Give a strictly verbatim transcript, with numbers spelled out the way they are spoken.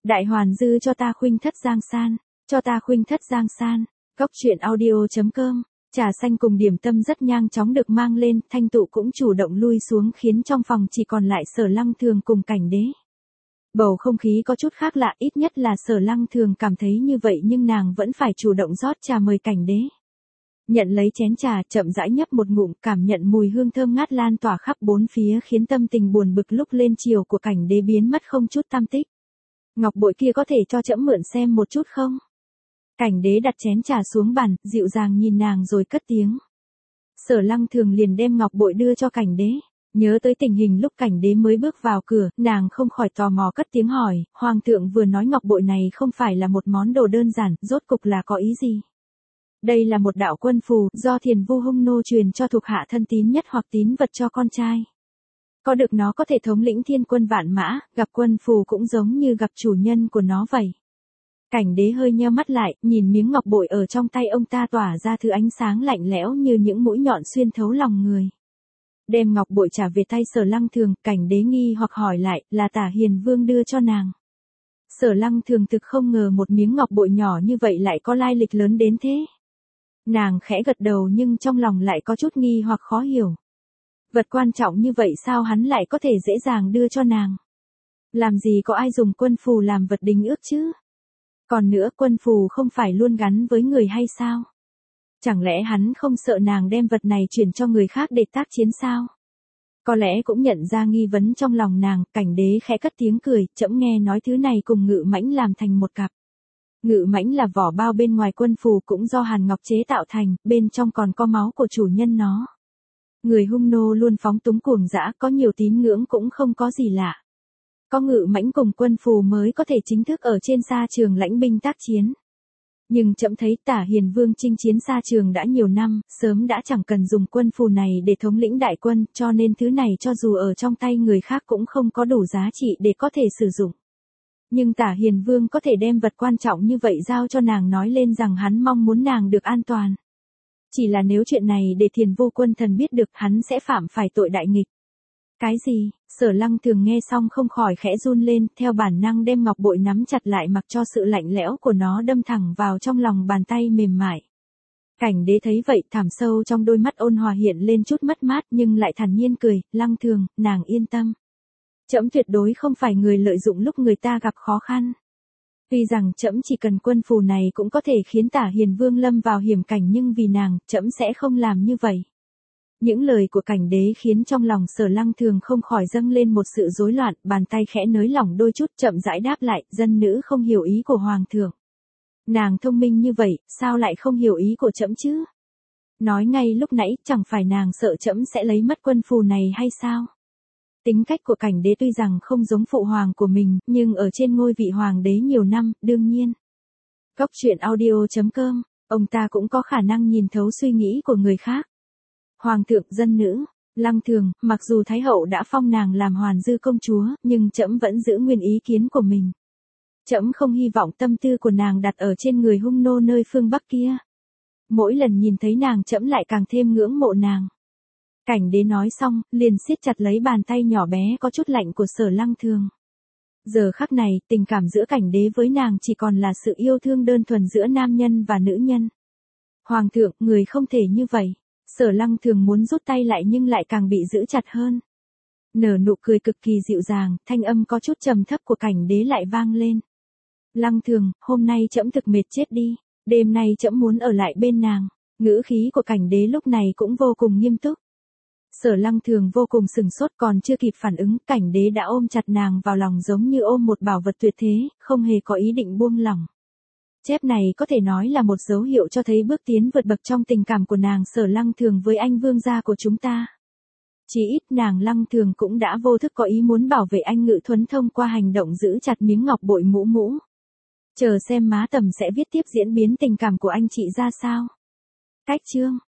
Đại hoàn dư cho ta khuynh thất giang san, cho ta khuynh thất giang san. Góc truyện audio.com. Trà xanh cùng điểm tâm rất nhanh chóng được mang lên, Thanh Tụ cũng chủ động lui xuống khiến trong phòng chỉ còn lại Sở Lăng Thường cùng Cảnh Đế. Bầu không khí có chút khác lạ, ít nhất là Sở Lăng Thường cảm thấy như vậy, nhưng nàng vẫn phải chủ động rót trà mời Cảnh Đế. Nhận lấy chén trà, chậm rãi nhấp một ngụm, cảm nhận mùi hương thơm ngát lan tỏa khắp bốn phía khiến tâm tình buồn bực lúc lên chiều của Cảnh Đế biến mất không chút tăm tích. Ngọc bội kia có thể cho trẫm mượn xem một chút không? Cảnh Đế đặt chén trà xuống bàn, dịu dàng nhìn nàng rồi cất tiếng. Sở Lăng Thường liền đem ngọc bội đưa cho Cảnh Đế. Nhớ tới tình hình lúc Cảnh Đế mới bước vào cửa, nàng không khỏi tò mò cất tiếng hỏi, Hoàng thượng vừa nói ngọc bội này không phải là một món đồ đơn giản, rốt cục là có ý gì? Đây là một đạo quân phù, do Thiền Vu Hung Nô truyền cho thuộc hạ thân tín nhất hoặc tín vật cho con trai. Có được nó có thể thống lĩnh thiên quân vạn mã, gặp quân phù cũng giống như gặp chủ nhân của nó vậy. Cảnh Đế hơi nheo mắt lại, nhìn miếng ngọc bội ở trong tay ông ta tỏa ra thứ ánh sáng lạnh lẽo như những mũi nhọn xuyên thấu lòng người. Đem ngọc bội trả về tay Sở Lăng Thường, Cảnh Đế nghi hoặc hỏi lại, là Tả Hiền Vương đưa cho nàng. Sở Lăng Thường thực không ngờ một miếng ngọc bội nhỏ như vậy lại có lai lịch lớn đến thế. Nàng khẽ gật đầu nhưng trong lòng lại có chút nghi hoặc khó hiểu. Vật quan trọng như vậy sao hắn lại có thể dễ dàng đưa cho nàng? Làm gì có ai dùng quân phù làm vật đính ước chứ? Còn nữa, quân phù không phải luôn gắn với người hay sao? Chẳng lẽ hắn không sợ nàng đem vật này chuyển cho người khác để tác chiến sao? Có lẽ cũng nhận ra nghi vấn trong lòng nàng, Cảnh Đế khẽ cất tiếng cười, trẫm nghe nói thứ này cùng ngự mãnh làm thành một cặp. Ngự mãnh là vỏ bao bên ngoài quân phù cũng do hàn ngọc chế tạo thành, bên trong còn có máu của chủ nhân nó. Người Hung Nô luôn phóng túng cuồng dã, có nhiều tín ngưỡng cũng không có gì lạ. Có ngự mãnh cùng quân phù mới có thể chính thức ở trên sa trường lãnh binh tác chiến. Nhưng trẫm thấy Tả Hiền Vương chinh chiến sa trường đã nhiều năm, sớm đã chẳng cần dùng quân phù này để thống lĩnh đại quân, cho nên thứ này cho dù ở trong tay người khác cũng không có đủ giá trị để có thể sử dụng. Nhưng Tả Hiền Vương có thể đem vật quan trọng như vậy giao cho nàng, nói lên rằng hắn mong muốn nàng được an toàn. Chỉ là nếu chuyện này để Thiền Vô Quân Thần biết được, hắn sẽ phạm phải tội đại nghịch. Cái gì? Sở Lăng Thường nghe xong không khỏi khẽ run lên, theo bản năng đem ngọc bội nắm chặt lại mặc cho sự lạnh lẽo của nó đâm thẳng vào trong lòng bàn tay mềm mại. Cảnh Đế thấy vậy, thẳm sâu trong đôi mắt ôn hòa hiện lên chút mất mát nhưng lại thản nhiên cười, Lăng Thường, nàng yên tâm. Trẫm tuyệt đối không phải người lợi dụng lúc người ta gặp khó khăn. Tuy rằng trẫm chỉ cần quân phù này cũng có thể khiến Tả Hiền Vương lâm vào hiểm cảnh, nhưng vì nàng, trẫm sẽ không làm như vậy. Những lời của Cảnh Đế khiến trong lòng Sở Lăng Thường không khỏi dâng lên một sự rối loạn, bàn tay khẽ nới lỏng đôi chút, chậm rãi đáp lại, dân nữ không hiểu ý của Hoàng thượng. Nàng thông minh như vậy, sao lại không hiểu ý của trẫm chứ? Nói ngay lúc nãy, chẳng phải nàng sợ trẫm sẽ lấy mất quân phù này hay sao? Tính cách của Cảnh Đế tuy rằng không giống phụ hoàng của mình, nhưng ở trên ngôi vị hoàng đế nhiều năm, đương nhiên. Góc truyện audio.com, ông ta cũng có khả năng nhìn thấu suy nghĩ của người khác. Hoàng thượng, dân nữ, Lăng Thường, mặc dù Thái hậu đã phong nàng làm hoàn dư công chúa, nhưng trẫm vẫn giữ nguyên ý kiến của mình. Trẫm không hy vọng tâm tư của nàng đặt ở trên người Hung Nô nơi phương Bắc kia. Mỗi lần nhìn thấy nàng trẫm lại càng thêm ngưỡng mộ nàng. Cảnh Đế nói xong, liền siết chặt lấy bàn tay nhỏ bé có chút lạnh của Sở Lăng Thường. Giờ khắc này, tình cảm giữa Cảnh Đế với nàng chỉ còn là sự yêu thương đơn thuần giữa nam nhân và nữ nhân. Hoàng thượng, người không thể như vậy. Sở Lăng Thường muốn rút tay lại nhưng lại càng bị giữ chặt hơn. Nở nụ cười cực kỳ dịu dàng, thanh âm có chút trầm thấp của Cảnh Đế lại vang lên. Lăng Thường, hôm nay trẫm thực mệt chết đi, đêm nay trẫm muốn ở lại bên nàng. Ngữ khí của Cảnh Đế lúc này cũng vô cùng nghiêm túc. Sở Lăng Thường vô cùng sừng sốt, còn chưa kịp phản ứng, Cảnh Đế đã ôm chặt nàng vào lòng giống như ôm một bảo vật tuyệt thế, không hề có ý định buông lỏng. Chép này có thể nói là một dấu hiệu cho thấy bước tiến vượt bậc trong tình cảm của nàng Sở Lăng Thường với anh vương gia của chúng ta. Chỉ ít nàng Lăng Thường cũng đã vô thức có ý muốn bảo vệ anh Ngự Thuấn thông qua hành động giữ chặt miếng ngọc bội mũ mũ. Chờ xem má tầm sẽ viết tiếp diễn biến tình cảm của anh chị ra sao. Cách chương